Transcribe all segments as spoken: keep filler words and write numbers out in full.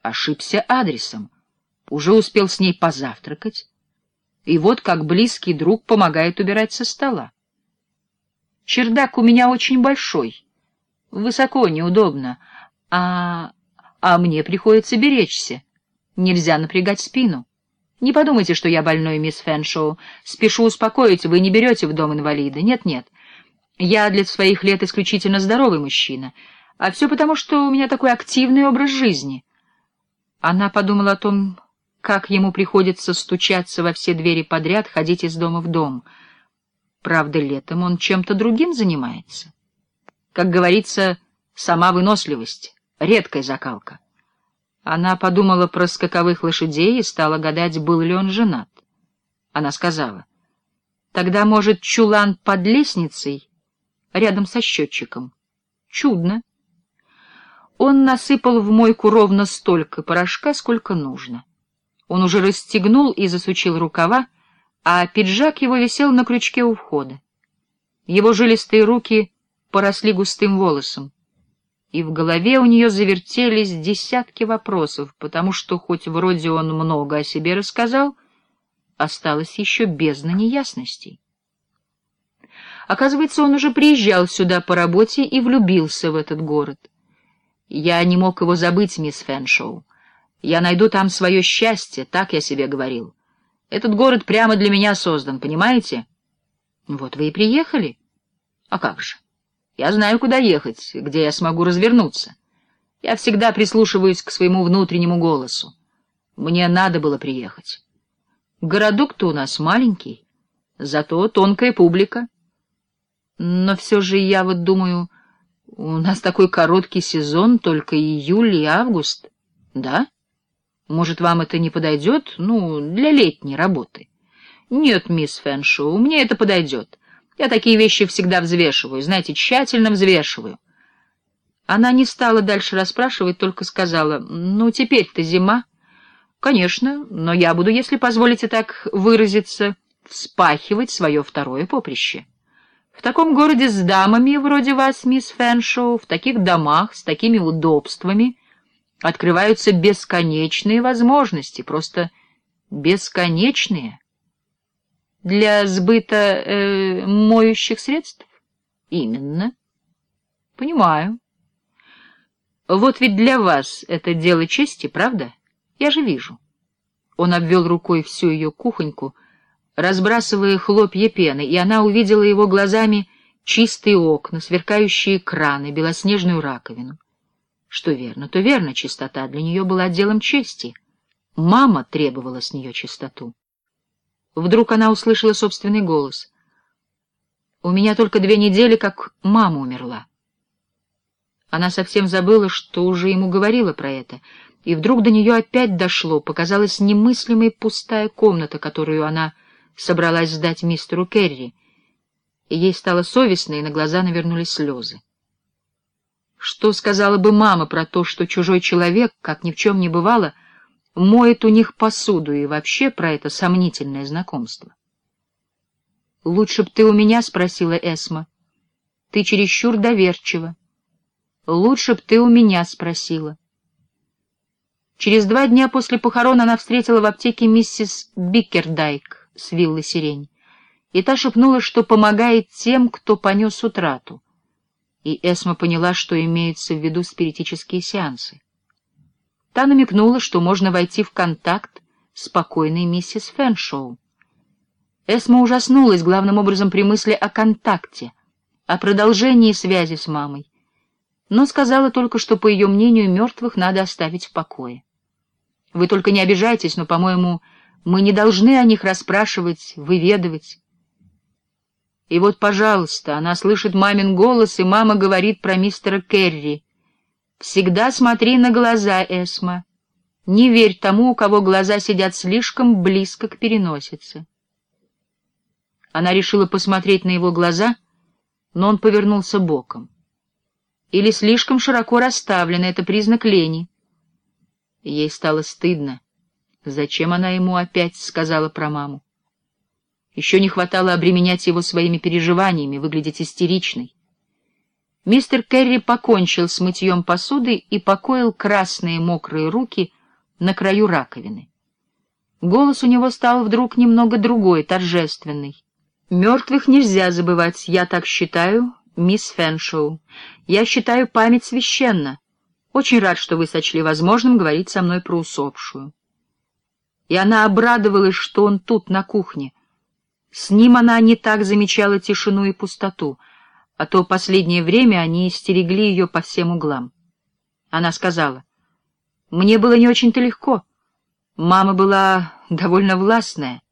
Ошибся адресом. Уже успел с ней позавтракать. И вот как близкий друг помогает убирать со стола. Чердак у меня очень большой. Высоко, неудобно. А... а мне приходится беречься. Нельзя напрягать спину. Не подумайте, что я больной, мисс Фэншоу. Спешу успокоить, вы не берете в дом инвалида. Нет-нет. Я для своих лет исключительно здоровый мужчина. А все потому, что у меня такой активный образ жизни. Она подумала о том, как ему приходится стучаться во все двери подряд, ходить из дома в дом. Правда, летом он чем-то другим занимается. Как говорится, сама выносливость, редкая закалка. Она подумала про скаковых лошадей и стала гадать, был ли он женат. Она сказала: «Тогда, может, чулан под лестницей, рядом со счетчиком?» Чудно. Он насыпал в мойку ровно столько порошка, сколько нужно. Он уже расстегнул и засучил рукава, а пиджак его висел на крючке у входа. Его жилистые руки поросли густым волосом, и в голове у нее завертелись десятки вопросов, потому что, хоть вроде он много о себе рассказал, осталось еще бездна неясностей. Оказывается, он уже приезжал сюда по работе и влюбился в этот город. Я не мог его забыть, мисс Фэншоу. Я найду там свое счастье, так я себе говорил. Этот город прямо для меня создан, понимаете? Вот вы и приехали. А как же? Я знаю, куда ехать, где я смогу развернуться. Я всегда прислушиваюсь к своему внутреннему голосу. Мне надо было приехать. Городок-то у нас маленький, зато тонкая публика. Но все же я вот думаю, у нас такой короткий сезон, только июль и август. Да? Может, вам это не подойдет? Ну, для летней работы. Нет, мисс Фэншоу, мне это подойдет. Я такие вещи всегда взвешиваю, знаете, тщательно взвешиваю. Она не стала дальше расспрашивать, только сказала: ну, теперь-то зима. Конечно, но я буду, если позволите так выразиться, вспахивать свое второе поприще. В таком городе с дамами вроде вас, мисс Фэншоу, в таких домах, с такими удобствами открываются бесконечные возможности, просто бесконечные. Для сбыта э, моющих средств? Именно. Понимаю. Вот ведь для вас это дело чести, правда? Я же вижу. Он обвел рукой всю ее кухоньку, разбрасывая хлопья пены, и она увидела его глазами чистые окна, сверкающие краны, белоснежную раковину. Что верно, то верно, чистота для нее была делом чести. Мама требовала с нее чистоту. Вдруг она услышала собственный голос. «У меня только две недели, как мама умерла». Она совсем забыла, что уже ему говорила про это, и вдруг до нее опять дошло, показалась немыслимой пустая комната, которую она собралась сдать мистеру Керри, и ей стало совестно, и на глаза навернулись слезы. Что сказала бы мама про то, что чужой человек, как ни в чем не бывало, моет у них посуду, и вообще про это сомнительное знакомство? — Лучше б ты у меня спросила, Эсма. Ты чересчур доверчива. Лучше б ты у меня спросила. Через два дня после похорон она встретила в аптеке миссис Биккердайк с виллы «Сирень», и та шепнула, что помогает тем, кто понес утрату. И Эсма поняла, что имеются в виду спиритические сеансы. Та намекнула, что можно войти в контакт с покойной миссис Фэншоу. Эсма ужаснулась главным образом при мысли о контакте, о продолжении связи с мамой, но сказала только, что, по ее мнению, мертвых надо оставить в покое. Вы только не обижайтесь, но, по-моему, мы не должны о них расспрашивать, выведывать. И вот, пожалуйста, она слышит мамин голос, и мама говорит про мистера Керри. Всегда смотри на глаза, Эсма. Не верь тому, у кого глаза сидят слишком близко к переносице. Она решила посмотреть на его глаза, но он повернулся боком. Или слишком широко расставлены — это признак лени. Ей стало стыдно. Зачем она ему опять сказала про маму? Еще не хватало обременять его своими переживаниями, выглядеть истеричной. Мистер Керри покончил с мытьем посуды и покоил красные мокрые руки на краю раковины. Голос у него стал вдруг немного другой, торжественный. «Мертвых нельзя забывать, я так считаю, мисс Фэншоу. Я считаю память священна. Очень рад, что вы сочли возможным говорить со мной про усопшую». И она обрадовалась, что он тут, на кухне. С ним она не так замечала тишину и пустоту, а то последнее время они стерегли ее по всем углам. Она сказала: «Мне было не очень-то легко. Мама была довольно властная».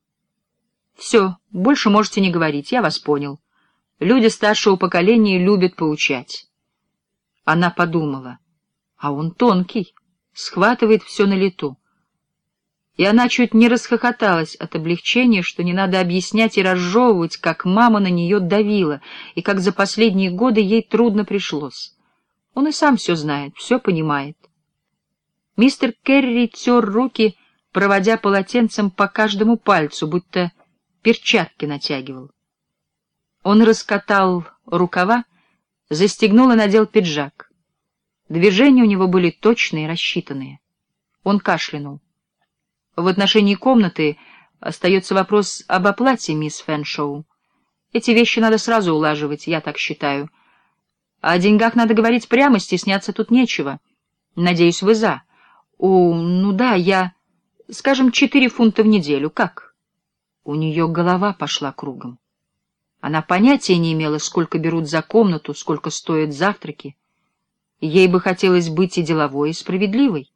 «Все, больше можете не говорить, я вас понял. Люди старшего поколения любят поучать». Она подумала: а он тонкий, схватывает все на лету. И она чуть не расхохоталась от облегчения, что не надо объяснять и разжевывать, как мама на нее давила, и как за последние годы ей трудно пришлось. Он и сам все знает, все понимает. Мистер Керри тер руки, проводя полотенцем по каждому пальцу, будто перчатки натягивал. Он раскатал рукава, застегнул и надел пиджак. Движения у него были точные, рассчитанные. Он кашлянул. В отношении комнаты остается вопрос об оплате, мисс Фэншоу. Эти вещи надо сразу улаживать, я так считаю. О деньгах надо говорить прямо, стесняться тут нечего. Надеюсь, вы за. О, ну да, я... Скажем, четыре фунта в неделю. Как? У нее голова пошла кругом. Она понятия не имела, сколько берут за комнату, сколько стоят завтраки. Ей бы хотелось быть и деловой, и справедливой.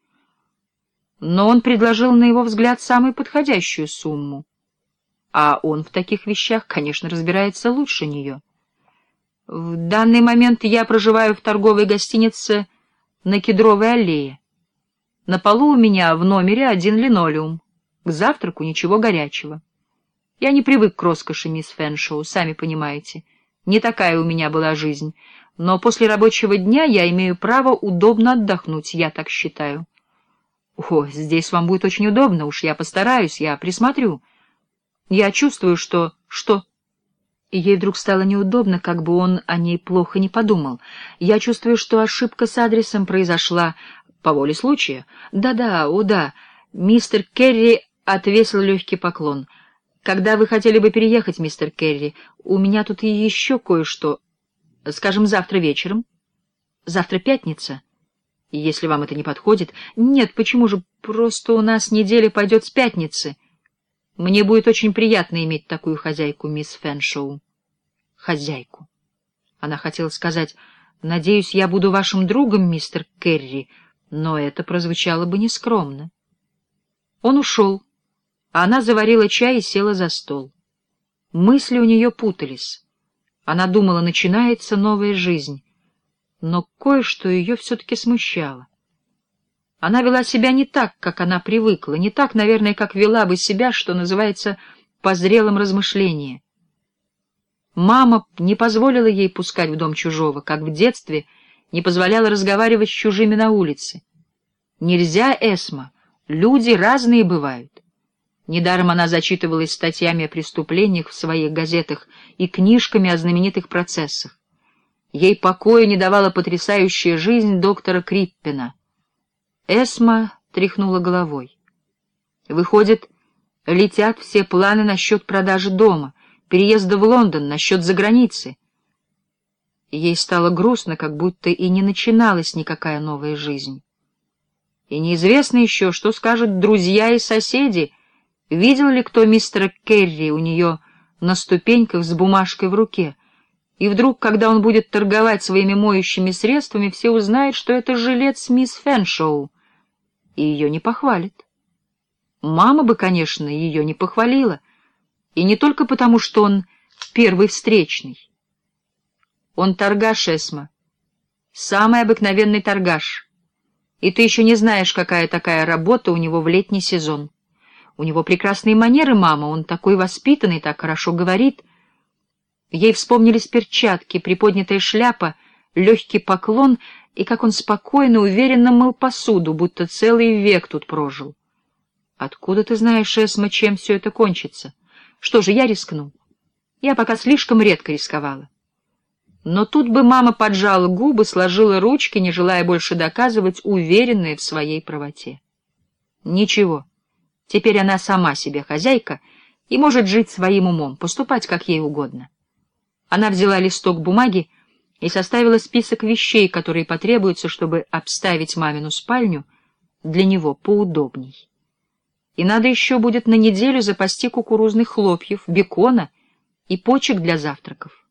Но он предложил, на его взгляд, самую подходящую сумму. А он в таких вещах, конечно, разбирается лучше нее. В данный момент я проживаю в торговой гостинице на Кедровой аллее. На полу у меня в номере один линолеум. К завтраку ничего горячего. Я не привык к роскоши, мисс Фэншоу, сами понимаете. Не такая у меня была жизнь. Но после рабочего дня я имею право удобно отдохнуть, я так считаю. О, здесь вам будет очень удобно, уж я постараюсь, я присмотрю. Я чувствую, что... Что? И ей вдруг стало неудобно, как бы он о ней плохо не подумал. Я чувствую, что ошибка с адресом произошла по воле случая. Да-да, о да. Мистер Керри отвесил легкий поклон. Когда вы хотели бы переехать, мистер Керри, у меня тут и еще кое-что. Скажем, завтра вечером. Завтра пятница. Если вам это не подходит... Нет, почему же? Просто у нас неделя пойдет с пятницы. Мне будет очень приятно иметь такую хозяйку, мисс Фэншоу. Хозяйку. Она хотела сказать: «Надеюсь, я буду вашим другом, мистер Керри», но это прозвучало бы нескромно. Он ушел, а она заварила чай и села за стол. Мысли у нее путались. Она думала, начинается новая жизнь. Но кое-что ее все-таки смущало. Она вела себя не так, как она привыкла, не так, наверное, как вела бы себя, что называется, по зрелым размышлениям. Мама не позволила ей пускать в дом чужого, как в детстве не позволяла разговаривать с чужими на улице. Нельзя, Эсма, люди разные бывают. Недаром она зачитывалась статьями о преступлениях в своих газетах и книжками о знаменитых процессах. Ей покоя не давала потрясающая жизнь доктора Криппена. Эсма тряхнула головой. Выходит, летят все планы насчет продажи дома, переезда в Лондон, насчет заграницы. Ей стало грустно, как будто и не начиналась никакая новая жизнь. И неизвестно еще, что скажут друзья и соседи. Видел ли кто мистера Керри у нее на ступеньках с бумажкой в руке? И вдруг, когда он будет торговать своими моющими средствами, все узнают, что это жилец мисс Фэншоу, и ее не похвалят. Мама бы, конечно, ее не похвалила, и не только потому, что он первый встречный. Он торгаш, Эсма, самый обыкновенный торгаш, и ты еще не знаешь, какая такая работа у него в летний сезон. У него прекрасные манеры, мама, он такой воспитанный, так хорошо говорит. Ей вспомнились перчатки, приподнятая шляпа, легкий поклон, и как он спокойно, уверенно мыл посуду, будто целый век тут прожил. Откуда ты знаешь, Эсма, чем все это кончится? Что же, я рискну. Я пока слишком редко рисковала. Но тут бы мама поджала губы, сложила ручки, не желая больше доказывать, уверенная в своей правоте. Ничего, теперь она сама себе хозяйка и может жить своим умом, поступать как ей угодно. Она взяла листок бумаги и составила список вещей, которые потребуются, чтобы обставить мамину спальню для него поудобней. И надо еще будет на неделю запасти кукурузных хлопьев, бекона и почек для завтраков.